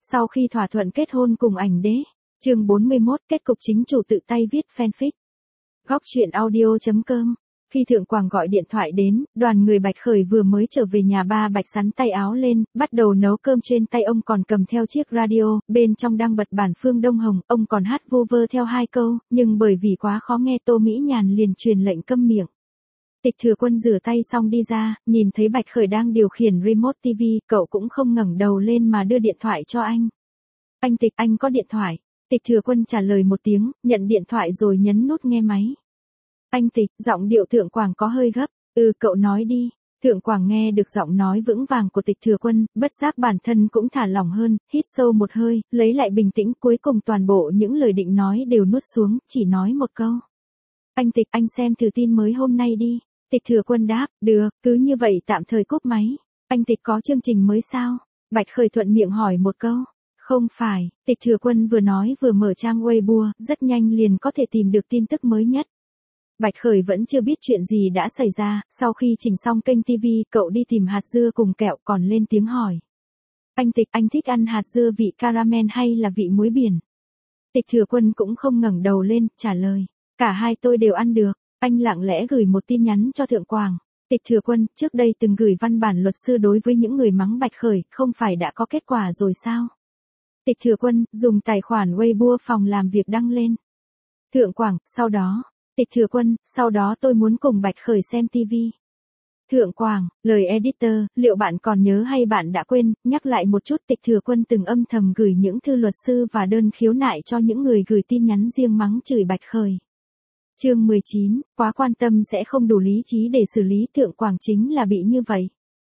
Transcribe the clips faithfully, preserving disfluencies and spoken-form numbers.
Sau khi thỏa thuận kết hôn cùng ảnh đế. Chương bốn mươi mốt, kết cục chính chủ tự tay viết fanfic. Góc truyện audio chấm com. Khi Thượng Quảng gọi điện thoại đến, đoàn người Bạch Khởi vừa mới trở về nhà ba Bạch sắn tay áo lên, bắt đầu nấu cơm, trên tay ông còn cầm theo chiếc radio, bên trong đang bật bản Phương Đông Hồng, ông còn hát vu vơ theo hai câu, nhưng bởi vì quá khó nghe Tô Mỹ Nhàn liền truyền lệnh câm miệng. Tịch Thừa Quân rửa tay xong đi ra, nhìn thấy Bạch Khởi đang điều khiển remote ti vi, cậu cũng không ngẩng đầu lên mà đưa điện thoại cho anh. Anh Tịch, anh có điện thoại. Tịch Thừa Quân trả lời một tiếng, nhận điện thoại rồi nhấn nút nghe máy. Anh Tịch, giọng điệu Thượng Quảng có hơi gấp. Ừ, cậu nói đi. Thượng Quảng nghe được giọng nói vững vàng của Tịch Thừa Quân, bất giác bản thân cũng thả lỏng hơn, hít sâu một hơi, lấy lại bình tĩnh, cuối cùng toàn bộ những lời định nói đều nuốt xuống, chỉ nói một câu. Anh Tịch, anh xem thử tin mới hôm nay đi. Tịch Thừa Quân đáp, được, cứ như vậy tạm thời cúp máy. Anh Tịch có chương trình mới sao? Bạch Khởi thuận miệng hỏi một câu. Không phải, Tịch Thừa Quân vừa nói vừa mở trang Weibo, rất nhanh liền có thể tìm được tin tức mới nhất. Bạch Khởi vẫn chưa biết chuyện gì đã xảy ra, sau khi chỉnh xong kênh ti vi, cậu đi tìm hạt dưa cùng kẹo còn lên tiếng hỏi. Anh Tịch, anh thích ăn hạt dưa vị caramel hay là vị muối biển? Tịch Thừa Quân cũng không ngẩng đầu lên, trả lời. Cả hai tôi đều ăn được. Anh lặng lẽ gửi một tin nhắn cho Thượng Quảng. Tịch Thừa Quân, trước đây từng gửi văn bản luật sư đối với những người mắng Bạch Khởi, không phải đã có kết quả rồi sao? Tịch Thừa Quân, dùng tài khoản Weibo phòng làm việc đăng lên. Thượng Quảng, sau đó. Tịch Thừa Quân, sau đó tôi muốn cùng Bạch Khởi xem ti vi. Thượng Quảng, lời editor, liệu bạn còn nhớ hay bạn đã quên, nhắc lại một chút. Tịch Thừa Quân từng âm thầm gửi những thư luật sư và đơn khiếu nại cho những người gửi tin nhắn riêng mắng chửi Bạch Khởi. Chương mười chín, quá quan tâm sẽ không đủ lý trí để xử lý. Thượng Quảng chính là bị như vậy.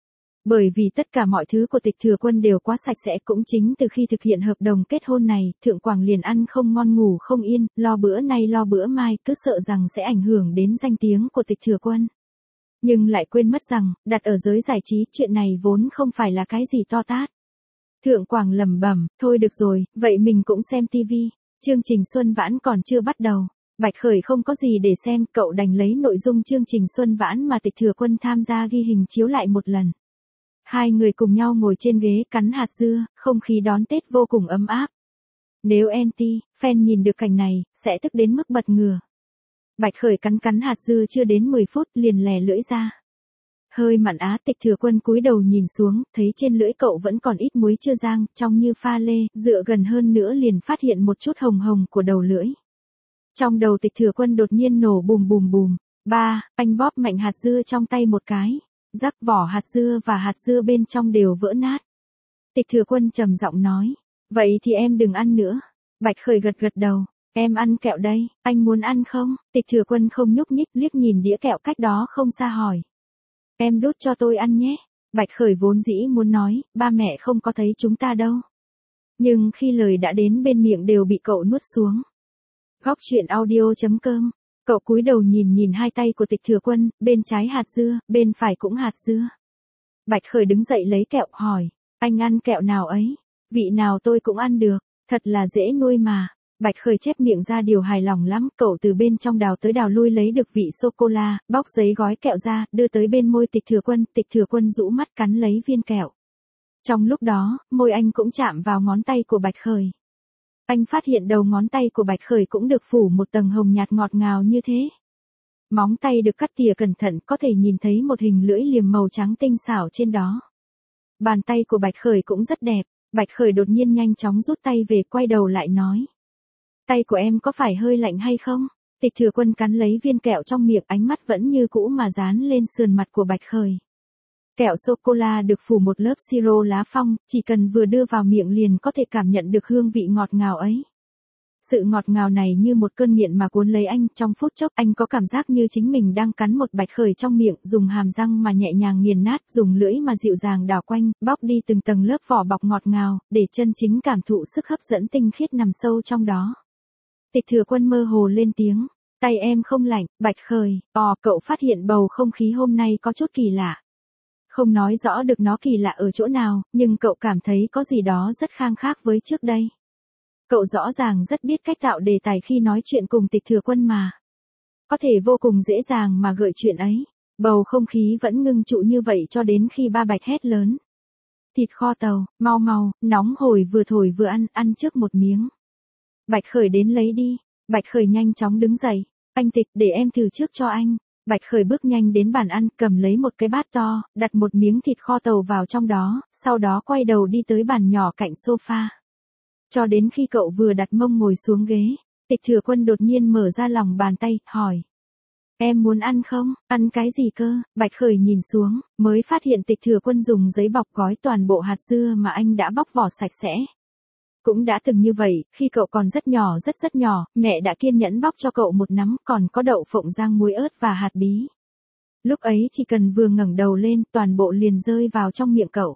Bởi vì tất cả mọi thứ của Tịch Thừa Quân đều quá sạch sẽ, cũng chính từ khi thực hiện hợp đồng kết hôn này, Thượng Quảng liền ăn không ngon ngủ không yên, lo bữa nay lo bữa mai, cứ sợ rằng sẽ ảnh hưởng đến danh tiếng của Tịch Thừa Quân. Nhưng lại quên mất rằng, đặt ở giới giải trí, chuyện này vốn không phải là cái gì to tát. Thượng Quảng lẩm bẩm, thôi được rồi, vậy mình cũng xem ti vi. Chương trình Xuân Vãn còn chưa bắt đầu. Bạch Khởi không có gì để xem, cậu đành lấy nội dung chương trình Xuân Vãn mà Tịch Thừa Quân tham gia ghi hình chiếu lại một lần. Hai người cùng nhau ngồi trên ghế cắn hạt dưa, không khí đón Tết vô cùng ấm áp. Nếu anti, fan nhìn được cảnh này, sẽ tức đến mức bật ngửa. Bạch Khởi cắn cắn hạt dưa chưa đến mười phút liền lè lưỡi ra. Hơi mặn á. Tịch Thừa Quân cúi đầu nhìn xuống, thấy trên lưỡi cậu vẫn còn ít muối chưa rang, trong như pha lê, dựa gần hơn nữa liền phát hiện một chút hồng hồng của đầu lưỡi. Trong đầu Tịch Thừa Quân đột nhiên nổ bùm bùm bùm. Ba, anh bóp mạnh hạt dưa trong tay một cái. Rắc vỏ hạt dưa và hạt dưa bên trong đều vỡ nát. Tịch Thừa Quân trầm giọng nói. Vậy thì em đừng ăn nữa. Bạch Khởi gật gật đầu. Em ăn kẹo đây, anh muốn ăn không? Tịch Thừa Quân không nhúc nhích, liếc nhìn đĩa kẹo cách đó không xa hỏi. Em đút cho tôi ăn nhé. Bạch Khởi vốn dĩ muốn nói, ba mẹ không có thấy chúng ta đâu. Nhưng khi lời đã đến bên miệng đều bị cậu nuốt xuống. Góc truyện audio chấm com. Cậu cúi đầu nhìn nhìn hai tay của Tịch Thừa Quân, bên trái hạt dưa, bên phải cũng hạt dưa. Bạch Khởi đứng dậy lấy kẹo, hỏi. Anh ăn kẹo nào ấy? Vị nào tôi cũng ăn được, thật là dễ nuôi mà. Bạch Khởi chép miệng ra điều hài lòng lắm, cậu từ bên trong đào tới đào lui lấy được vị sô-cô-la, bóc giấy gói kẹo ra, đưa tới bên môi Tịch Thừa Quân. Tịch Thừa Quân rũ mắt cắn lấy viên kẹo. Trong lúc đó, môi anh cũng chạm vào ngón tay của Bạch Khởi. Anh phát hiện đầu ngón tay của Bạch Khởi cũng được phủ một tầng hồng nhạt ngọt ngào như thế. Móng tay được cắt tỉa cẩn thận, có thể nhìn thấy một hình lưỡi liềm màu trắng tinh xảo trên đó. Bàn tay của Bạch Khởi cũng rất đẹp. Bạch Khởi đột nhiên nhanh chóng rút tay về, quay đầu lại nói. Tay của em có phải hơi lạnh hay không? Tịch Thừa Quân cắn lấy viên kẹo trong miệng, ánh mắt vẫn như cũ mà dán lên sườn mặt của Bạch Khởi. Kẹo sô-cô-la được phủ một lớp siro lá phong, chỉ cần vừa đưa vào miệng liền có thể cảm nhận được hương vị ngọt ngào ấy. Sự ngọt ngào này như một cơn nghiện mà cuốn lấy anh, trong phút chốc anh có cảm giác như chính mình đang cắn một Bạch Khởi trong miệng, dùng hàm răng mà nhẹ nhàng nghiền nát, dùng lưỡi mà dịu dàng đảo quanh, bóc đi từng tầng lớp vỏ bọc ngọt ngào, để chân chính cảm thụ sức hấp dẫn tinh khiết nằm sâu trong đó. Tịch Thừa Quân mơ hồ lên tiếng, tay em không lạnh. Bạch Khởi, ò, cậu phát hiện bầu không khí hôm nay có chút kỳ lạ. Không nói rõ được nó kỳ lạ ở chỗ nào, nhưng cậu cảm thấy có gì đó rất khang khác với trước đây. Cậu rõ ràng rất biết cách tạo đề tài khi nói chuyện cùng Tịch Thừa Quân mà. Có thể vô cùng dễ dàng mà gợi chuyện ấy. Bầu không khí vẫn ngưng trụ như vậy cho đến khi ba Bạch hét lớn. thịt kho tàu, mau mau, nóng hổi vừa thổi vừa ăn, ăn trước một miếng. Bạch Khởi đến lấy đi. Bạch Khởi nhanh chóng đứng dậy. Anh Tịch, để em thử trước cho anh. Bạch Khởi bước nhanh đến bàn ăn, cầm lấy một cái bát to, đặt một miếng thịt kho tàu vào trong đó, sau đó quay đầu đi tới bàn nhỏ cạnh sofa. Cho đến khi cậu vừa đặt mông ngồi xuống ghế, Tịch Thừa Quân đột nhiên mở ra lòng bàn tay, hỏi. Em muốn ăn không? Ăn cái gì cơ? Bạch Khởi nhìn xuống, mới phát hiện Tịch Thừa Quân dùng giấy bọc gói toàn bộ hạt dưa mà anh đã bóc vỏ sạch sẽ. Cũng đã từng như vậy, khi cậu còn rất nhỏ rất rất nhỏ, mẹ đã kiên nhẫn bóc cho cậu một nắm, còn có đậu phộng rang muối ớt và hạt bí. Lúc ấy chỉ cần vừa ngẩng đầu lên, toàn bộ liền rơi vào trong miệng cậu.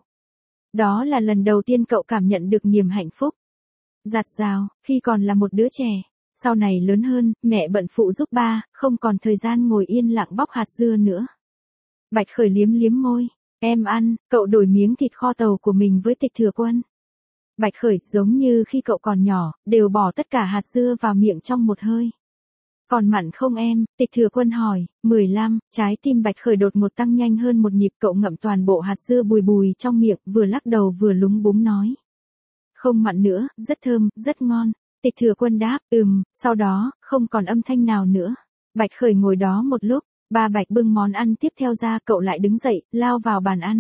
Đó là lần đầu tiên cậu cảm nhận được niềm hạnh phúc. Dạt dào, khi còn là một đứa trẻ. Sau này lớn hơn, mẹ bận phụ giúp ba, không còn thời gian ngồi yên lặng bóc hạt dưa nữa. Bạch Khởi liếm liếm môi. Em ăn, cậu đổi miếng thịt kho tàu của mình với Tịch Thừa Quân. Bạch Khởi, giống như khi cậu còn nhỏ, đều bỏ tất cả hạt dưa vào miệng trong một hơi. Còn mặn không em? Tịch Thừa Quân hỏi. mười lăm, trái tim Bạch Khởi đột ngột tăng nhanh hơn một nhịp, cậu ngậm toàn bộ hạt dưa bùi bùi trong miệng, vừa lắc đầu vừa lúng búng nói. Không mặn nữa, rất thơm, rất ngon. Tịch Thừa Quân đáp, ừm, sau đó, không còn âm thanh nào nữa. Bạch Khởi ngồi đó một lúc, ba Bạch bưng món ăn tiếp theo ra, cậu lại đứng dậy, lao vào bàn ăn.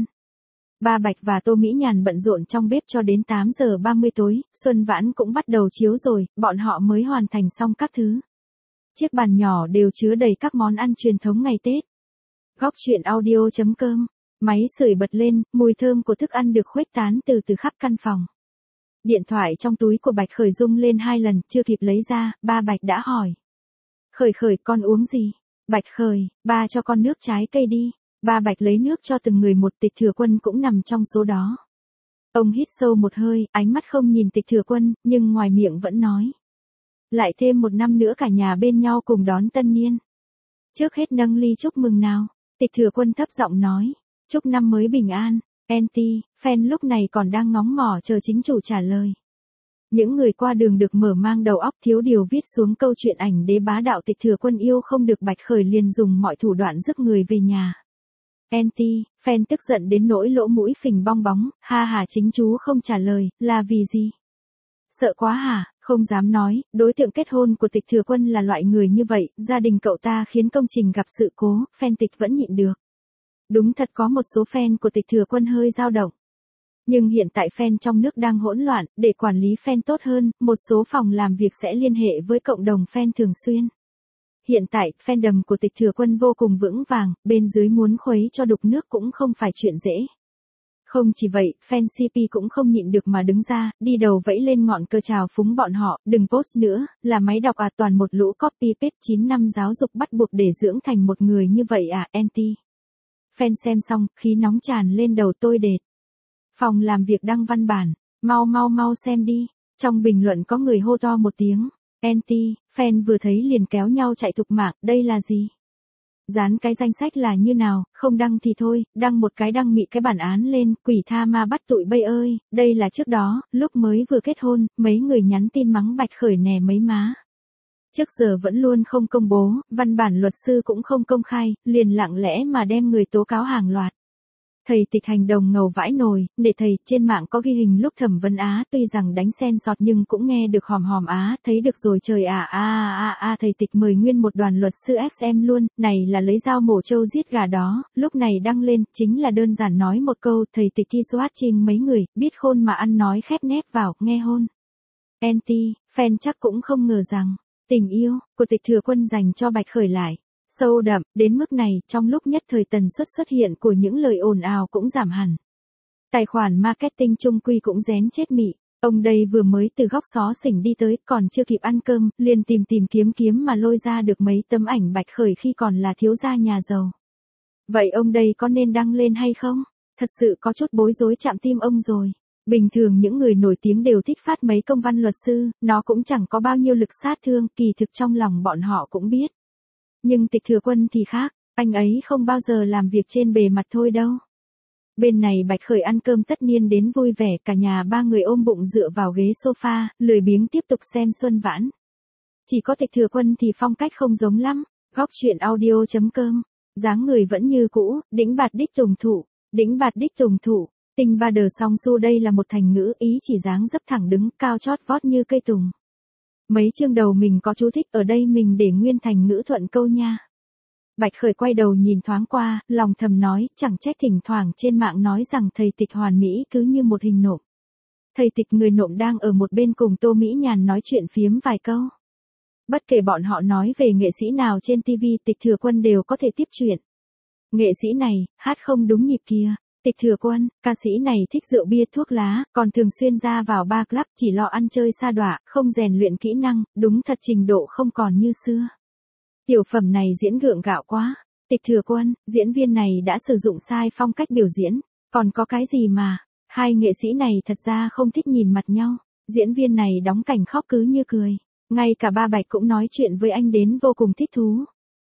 Ba Bạch và Tô Mỹ Nhàn bận rộn trong bếp cho đến tám giờ ba mươi tối, Xuân Vãn cũng bắt đầu chiếu rồi, bọn họ mới hoàn thành xong các thứ. Chiếc bàn nhỏ đều chứa đầy các món ăn truyền thống ngày Tết. Góc truyện audio chấm com, máy sưởi bật lên, mùi thơm của thức ăn được khuếch tán từ từ khắp căn phòng. Điện thoại trong túi của Bạch Khởi rung lên hai lần, chưa kịp lấy ra, ba Bạch đã hỏi. Khởi Khởi, con uống gì? Bạch Khởi, ba cho con nước trái cây đi. Ba Bạch lấy nước cho từng người một, Tịch Thừa Quân cũng nằm trong số đó. Ông hít sâu một hơi, ánh mắt không nhìn Tịch Thừa Quân, nhưng ngoài miệng vẫn nói. Lại thêm một năm nữa cả nhà bên nhau cùng đón tân niên. Trước hết nâng ly chúc mừng nào. Tịch Thừa Quân thấp giọng nói. Chúc năm mới bình an. Anti, fan lúc này còn đang ngóng mỏ chờ chính chủ trả lời. Những người qua đường được mở mang đầu óc thiếu điều viết xuống câu chuyện ảnh đế bá đạo Tịch Thừa Quân yêu không được, Bạch Khởi liền dùng mọi thủ đoạn rước người về nhà. Anti, fan tức giận đến nỗi lỗ mũi phình bong bóng, ha hà, chính chú không trả lời, là vì gì? Sợ quá hả? Không dám nói, đối tượng kết hôn của Tịch Thừa Quân là loại người như vậy, gia đình cậu ta khiến công trình gặp sự cố, fan Tịch vẫn nhịn được. Đúng thật có một số fan của Tịch Thừa Quân hơi dao động. Nhưng hiện tại fan trong nước đang hỗn loạn, để quản lý fan tốt hơn, một số phòng làm việc sẽ liên hệ với cộng đồng fan thường xuyên. Hiện tại, fandom của Tịch Thừa Quân vô cùng vững vàng, bên dưới muốn khuấy cho đục nước cũng không phải chuyện dễ. Không chỉ vậy, fan xê pê cũng không nhịn được mà đứng ra, đi đầu vẫy lên ngọn cờ chào phúng bọn họ, đừng post nữa, là máy đọc à, toàn một lũ copy paste chín năm giáo dục bắt buộc để dưỡng thành một người như vậy à, anti. Fan xem xong, khí nóng tràn lên đầu tôi đệt. Phòng làm việc đăng văn bản, mau mau mau xem đi. Trong bình luận có người hô to một tiếng. Anti, fan vừa thấy liền kéo nhau chạy thục mạng, đây là gì? Dán cái danh sách là như nào, không đăng thì thôi, đăng một cái đăng mị cái bản án lên, quỷ tha ma bắt tụi bay ơi, đây là trước đó, lúc mới vừa kết hôn, mấy người nhắn tin mắng Bạch Khởi nè mấy má. Trước giờ vẫn luôn không công bố, văn bản luật sư cũng không công khai, liền lặng lẽ mà đem người tố cáo hàng loạt. Thầy Tịch hành động ngầu vãi nồi, để thầy, trên mạng có ghi hình lúc thẩm vấn Á, tuy rằng đánh sen sọt nhưng cũng nghe được hòm hòm Á, thấy được rồi trời à à à à, thầy Tịch mời nguyên một đoàn luật sư ép em luôn, này là lấy dao mổ trâu giết gà đó, lúc này đăng lên, chính là đơn giản nói một câu, thầy Tịch thi swat trinh mấy người, biết khôn mà ăn nói khép nép vào, nghe hôn. Anti, fan chắc cũng không ngờ rằng, tình yêu của Tịch Thừa Quân dành cho Bạch Khởi lại sâu đậm, đến mức này, trong lúc nhất thời tần suất xuất hiện của những lời ồn ào cũng giảm hẳn. Tài khoản marketing trung quy cũng rén chết mị, ông đây vừa mới từ góc xó xỉnh đi tới, còn chưa kịp ăn cơm, liền tìm tìm kiếm kiếm mà lôi ra được mấy tấm ảnh Bạch Khởi khi còn là thiếu gia nhà giàu. Vậy ông đây có nên đăng lên hay không? Thật sự có chút bối rối chạm tim ông rồi. Bình thường những người nổi tiếng đều thích phát mấy công văn luật sư, nó cũng chẳng có bao nhiêu lực sát thương, kỳ thực trong lòng bọn họ cũng biết. Nhưng Tịch Thừa Quân thì khác, anh ấy không bao giờ làm việc trên bề mặt thôi đâu. Bên này Bạch Khởi ăn cơm tất niên đến vui vẻ, cả nhà ba người ôm bụng dựa vào ghế sofa, lười biếng tiếp tục xem Xuân Vãn. Chỉ có Tịch Thừa Quân thì phong cách không giống lắm. Góc truyện audio chấm com, dáng người vẫn như cũ, đĩnh bạt đích tùng thụ, đĩnh bạt đích tùng thụ. Tinh ba đờ song su đây là một thành ngữ ý chỉ dáng dấp thẳng đứng, cao chót vót như cây tùng. Mấy chương đầu mình có chú thích ở đây mình để nguyên thành ngữ thuận câu nha. Bạch Khởi quay đầu nhìn thoáng qua, lòng thầm nói, chẳng trách thỉnh thoảng trên mạng nói rằng thầy Tịch hoàn mỹ cứ như một hình nộm. Thầy Tịch người nộm đang ở một bên cùng Tô Mỹ Nhàn nói chuyện phiếm vài câu. Bất kể bọn họ nói về nghệ sĩ nào trên ti vi, Tịch Thừa Quân đều có thể tiếp chuyện. Nghệ sĩ này, hát không đúng nhịp kia. Tịch Thừa Quân, ca sĩ này thích rượu bia thuốc lá, còn thường xuyên ra vào bar club chỉ lo ăn chơi sa đọa, không rèn luyện kỹ năng, đúng thật trình độ không còn như xưa. Tiểu phẩm này diễn gượng gạo quá. Tịch Thừa Quân, diễn viên này đã sử dụng sai phong cách biểu diễn, còn có cái gì mà, hai nghệ sĩ này thật ra không thích nhìn mặt nhau, diễn viên này đóng cảnh khóc cứ như cười, ngay cả ba Bạch cũng nói chuyện với anh đến vô cùng thích thú.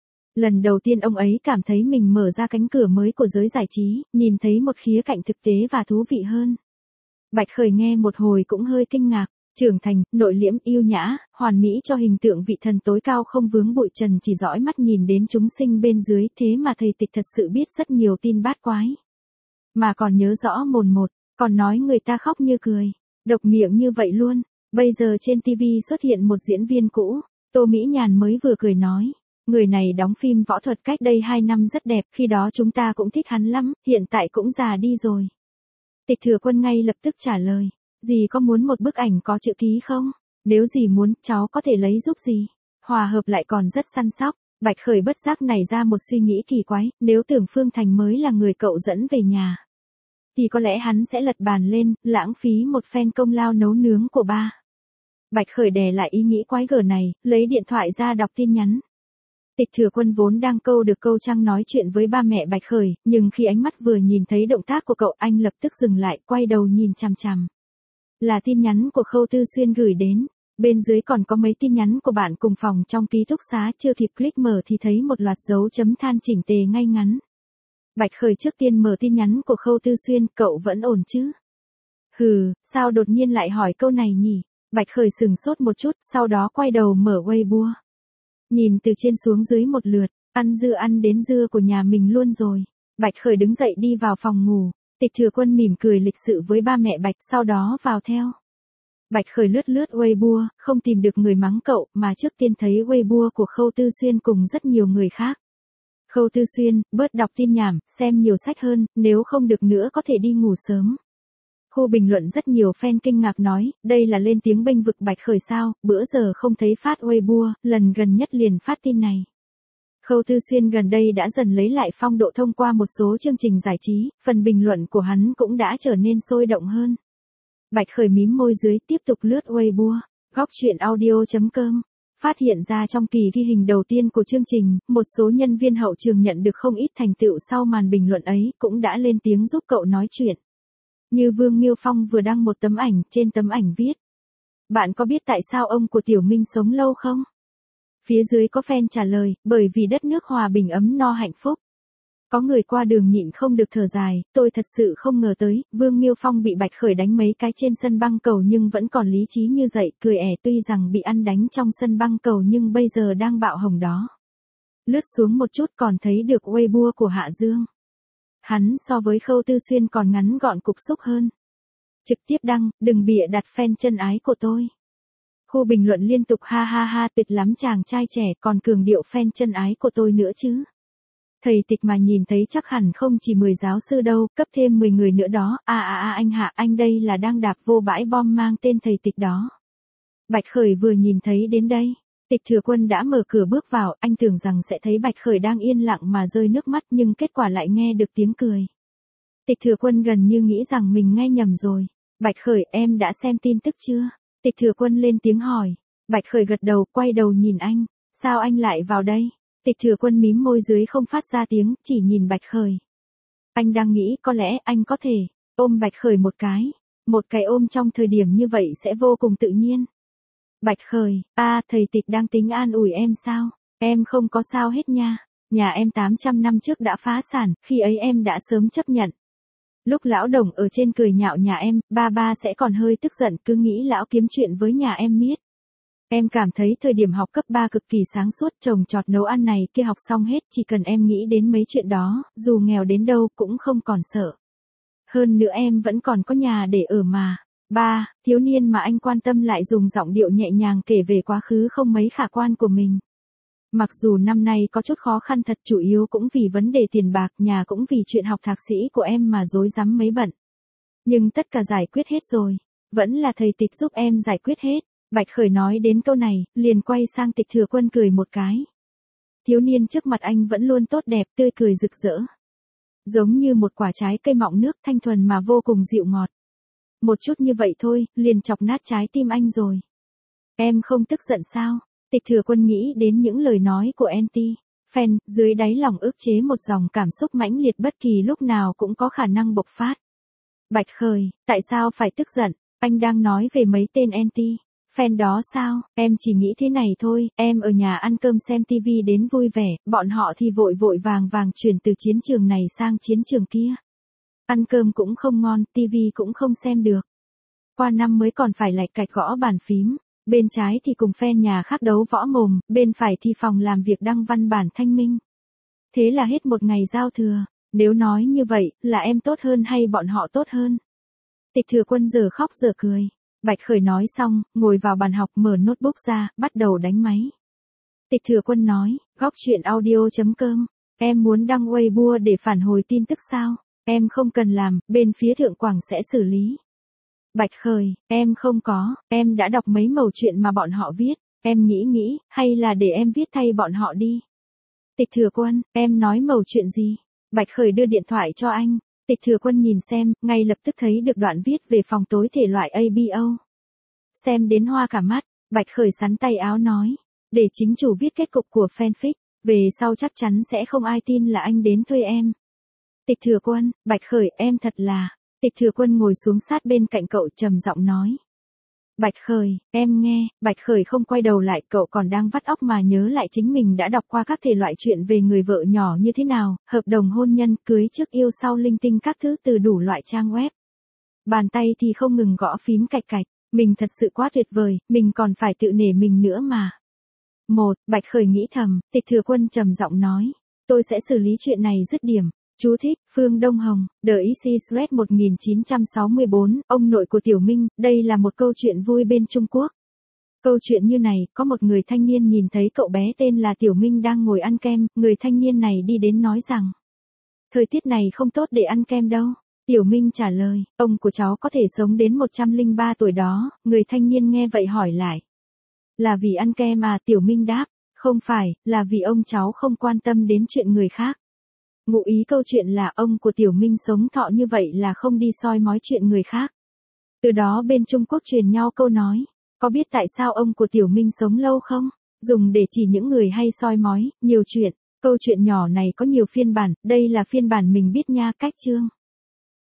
Lần đầu tiên ông ấy cảm thấy mình mở ra cánh cửa mới của giới giải trí, nhìn thấy một khía cạnh thực tế và thú vị hơn. Bạch Khởi nghe một hồi cũng hơi kinh ngạc, trưởng thành, nội liễm, yêu nhã, hoàn mỹ cho hình tượng vị thần tối cao không vướng bụi trần chỉ dõi mắt nhìn đến chúng sinh bên dưới, thế mà thầy Tịch thật sự biết rất nhiều tin bát quái. Mà còn nhớ rõ mồn một, còn nói người ta khóc như cười, độc miệng như vậy luôn. Bây giờ trên ti vi xuất hiện một diễn viên cũ, Tô Mỹ Nhàn mới vừa cười nói. Người này đóng phim võ thuật cách đây hai năm rất đẹp, khi đó chúng ta cũng thích hắn lắm, hiện tại cũng già đi rồi. Tịch Thừa Quân ngay lập tức trả lời, dì có muốn một bức ảnh có chữ ký không? Nếu dì muốn, cháu có thể lấy giúp dì. Hòa hợp lại còn rất săn sóc. Bạch Khởi bất giác nảy ra một suy nghĩ kỳ quái, nếu tưởng Phương Thành mới là người cậu dẫn về nhà, thì có lẽ hắn sẽ lật bàn lên, lãng phí một phen công lao nấu nướng của ba. Bạch Khởi đè lại ý nghĩ quái gở này, lấy điện thoại ra đọc tin nhắn. Tịch Thừa Quân vốn đang câu được câu trăng nói chuyện với ba mẹ Bạch Khởi, nhưng khi ánh mắt vừa nhìn thấy động tác của cậu, anh lập tức dừng lại, quay đầu nhìn chằm chằm. Là tin nhắn của Khâu Tư Xuyên gửi đến, bên dưới còn có mấy tin nhắn của bạn cùng phòng trong ký túc xá, chưa kịp click mở thì thấy một loạt dấu chấm than chỉnh tề ngay ngắn. Bạch Khởi trước tiên mở tin nhắn của Khâu Tư Xuyên, cậu vẫn ổn chứ? Hừ, sao đột nhiên lại hỏi câu này nhỉ? Bạch Khởi sừng sốt một chút, sau đó quay đầu mở Weibo. Nhìn từ trên xuống dưới một lượt, ăn dưa ăn đến dưa của nhà mình luôn rồi. Bạch Khởi đứng dậy đi vào phòng ngủ, Tịch Thừa Quân mỉm cười lịch sự với ba mẹ Bạch, sau đó vào theo. Bạch Khởi lướt lướt Weibo, không tìm được người mắng cậu, mà trước tiên thấy Weibo của Khâu Tư Xuyên cùng rất nhiều người khác. Khâu Tư Xuyên, bớt đọc tin nhảm, xem nhiều sách hơn, nếu không được nữa có thể đi ngủ sớm. Khu bình luận rất nhiều fan kinh ngạc nói, đây là lên tiếng bênh vực Bạch Khởi sao, bữa giờ không thấy phát Weibo, lần gần nhất liền phát tin này. Khâu Tư Xuyên gần đây đã dần lấy lại phong độ thông qua một số chương trình giải trí, phần bình luận của hắn cũng đã trở nên sôi động hơn. Bạch Khởi mím môi dưới tiếp tục lướt Weibo, góc truyện audio chấm com. Phát hiện ra trong kỳ ghi hình đầu tiên của chương trình, một số nhân viên hậu trường nhận được không ít thành tựu sau màn bình luận ấy, cũng đã lên tiếng giúp cậu nói chuyện. Như Vương Miêu Phong vừa đăng một tấm ảnh, trên tấm ảnh viết: bạn có biết tại sao ông của Tiểu Minh sống lâu không? Phía dưới có fan trả lời, bởi vì đất nước hòa bình ấm no hạnh phúc. Có người qua đường nhịn không được thở dài, tôi thật sự không ngờ tới, Vương Miêu Phong bị Bạch Khởi đánh mấy cái trên sân băng cầu nhưng vẫn còn lý trí như dậy, cười ẻ tuy rằng bị ăn đánh trong sân băng cầu nhưng bây giờ đang bạo hồng đó. Lướt xuống một chút còn thấy được Weibo của Hạ Dương. Hắn so với Khâu Tư Xuyên còn ngắn gọn cục xúc hơn. Trực tiếp đăng, đừng bịa đặt fan chân ái của tôi. Khu bình luận liên tục ha ha ha, tuyệt lắm chàng trai trẻ, còn cường điệu fan chân ái của tôi nữa chứ. Thầy Tịch mà nhìn thấy chắc hẳn không chỉ mười giáo sư đâu, cấp thêm mười người nữa đó, à à à anh Hạ, anh đây là đang đạp vô bãi bom mang tên thầy Tịch đó. Bạch Khởi vừa nhìn thấy đến đây, Tịch Thừa Quân đã mở cửa bước vào, anh tưởng rằng sẽ thấy Bạch Khởi đang yên lặng mà rơi nước mắt nhưng kết quả lại nghe được tiếng cười. Tịch Thừa Quân gần như nghĩ rằng mình nghe nhầm rồi. Bạch Khởi, em đã xem tin tức chưa? Tịch Thừa Quân lên tiếng hỏi. Bạch Khởi gật đầu, quay đầu nhìn anh. Sao anh lại vào đây? Tịch Thừa Quân mím môi dưới không phát ra tiếng, chỉ nhìn Bạch Khởi. Anh đang nghĩ có lẽ anh có thể ôm Bạch Khởi một cái. Một cái ôm trong thời điểm như vậy sẽ vô cùng tự nhiên. Bạch Khởi, à, thầy Tịch đang tính an ủi em sao? Em không có sao hết nha. Nhà em tám trăm năm trước đã phá sản, khi ấy em đã sớm chấp nhận. Lúc lão Đồng ở trên cười nhạo nhà em, ba ba sẽ còn hơi tức giận, cứ nghĩ lão kiếm chuyện với nhà em miết. Em cảm thấy thời điểm học cấp ba cực kỳ sáng suốt, trồng trọt nấu ăn này kia học xong hết, chỉ cần em nghĩ đến mấy chuyện đó, dù nghèo đến đâu cũng không còn sợ. Hơn nữa em vẫn còn có nhà để ở mà. Ba, thiếu niên mà anh quan tâm lại dùng giọng điệu nhẹ nhàng kể về quá khứ không mấy khả quan của mình. Mặc dù năm nay có chút khó khăn thật, chủ yếu cũng vì vấn đề tiền bạc, nhà cũng vì chuyện học thạc sĩ của em mà rối rắm mấy bận. Nhưng tất cả giải quyết hết rồi. Vẫn là thầy Tịch giúp em giải quyết hết. Bạch Khởi nói đến câu này, liền quay sang Tịch Thừa Quân cười một cái. Thiếu niên trước mặt anh vẫn luôn tốt đẹp, tươi cười rực rỡ. Giống như một quả trái cây mọng nước, thanh thuần mà vô cùng dịu ngọt. Một chút như vậy thôi, liền chọc nát trái tim anh rồi. Em không tức giận sao? Tịch Thừa Quân nghĩ đến những lời nói của anti fan, dưới đáy lòng ức chế một dòng cảm xúc mãnh liệt bất kỳ lúc nào cũng có khả năng bộc phát. Bạch Khởi, tại sao phải tức giận? Anh đang nói về mấy tên anti fan đó sao? Em chỉ nghĩ thế này thôi, em ở nhà ăn cơm xem tivi đến vui vẻ, bọn họ thì vội vội vàng vàng chuyển từ chiến trường này sang chiến trường kia. Ăn cơm cũng không ngon, tivi cũng không xem được. Qua năm mới còn phải lạch cạch gõ bàn phím, bên trái thì cùng fan nhà khác đấu võ mồm, bên phải thì phòng làm việc đăng văn bản thanh minh. Thế là hết một ngày giao thừa, nếu nói như vậy, là em tốt hơn hay bọn họ tốt hơn? Tịch Thừa Quân giờ khóc giờ cười. Bạch Khởi nói xong, ngồi vào bàn học mở notebook ra, bắt đầu đánh máy. Tịch Thừa Quân nói, góc chuyện audio chấm com, em muốn đăng Weibo để phản hồi tin tức sao? Em không cần làm, bên phía Thượng Quảng sẽ xử lý. Bạch Khởi, em không có, em đã đọc mấy mẩu chuyện mà bọn họ viết, em nghĩ nghĩ, hay là để em viết thay bọn họ đi. Tịch Thừa Quân, em nói mẩu chuyện gì? Bạch Khởi đưa điện thoại cho anh. Tịch Thừa Quân nhìn xem, ngay lập tức thấy được đoạn viết về phòng tối thể loại a bê o. Xem đến hoa cả mắt, Bạch Khởi sắn tay áo nói, để chính chủ viết kết cục của fanfic, về sau chắc chắn sẽ không ai tin là anh đến thuê em. Tịch Thừa Quân, Bạch Khởi, em thật là. Tịch Thừa Quân ngồi xuống sát bên cạnh cậu trầm giọng nói. Bạch Khởi, em nghe. Bạch Khởi không quay đầu lại, cậu còn đang vắt óc mà nhớ lại chính mình đã đọc qua các thể loại chuyện về người vợ nhỏ như thế nào, hợp đồng hôn nhân, cưới trước yêu sau linh tinh các thứ từ đủ loại trang web. Bàn tay thì không ngừng gõ phím cạch cạch, mình thật sự quá tuyệt vời, mình còn phải tự nể mình nữa mà. Một, Bạch Khởi nghĩ thầm. Tịch Thừa Quân trầm giọng nói, tôi sẽ xử lý chuyện này dứt điểm. Chú thích, Phương Đông Hồng, The Easy Thread một nghìn chín trăm sáu mươi bốn, ông nội của Tiểu Minh, đây là một câu chuyện vui bên Trung Quốc. Câu chuyện như này, có một người thanh niên nhìn thấy cậu bé tên là Tiểu Minh đang ngồi ăn kem, người thanh niên này đi đến nói rằng, thời tiết này không tốt để ăn kem đâu. Tiểu Minh trả lời, ông của cháu có thể sống đến một trăm lẻ ba tuổi đó, người thanh niên nghe vậy hỏi lại. Là vì ăn kem à? Tiểu Minh đáp, không phải, là vì ông cháu không quan tâm đến chuyện người khác. Ngụ ý câu chuyện là ông của Tiểu Minh sống thọ như vậy là không đi soi mói chuyện người khác. Từ đó bên Trung Quốc truyền nhau câu nói, có biết tại sao ông của Tiểu Minh sống lâu không? Dùng để chỉ những người hay soi mói, nhiều chuyện. Câu chuyện nhỏ này có nhiều phiên bản, đây là phiên bản mình biết nha. Cách chương.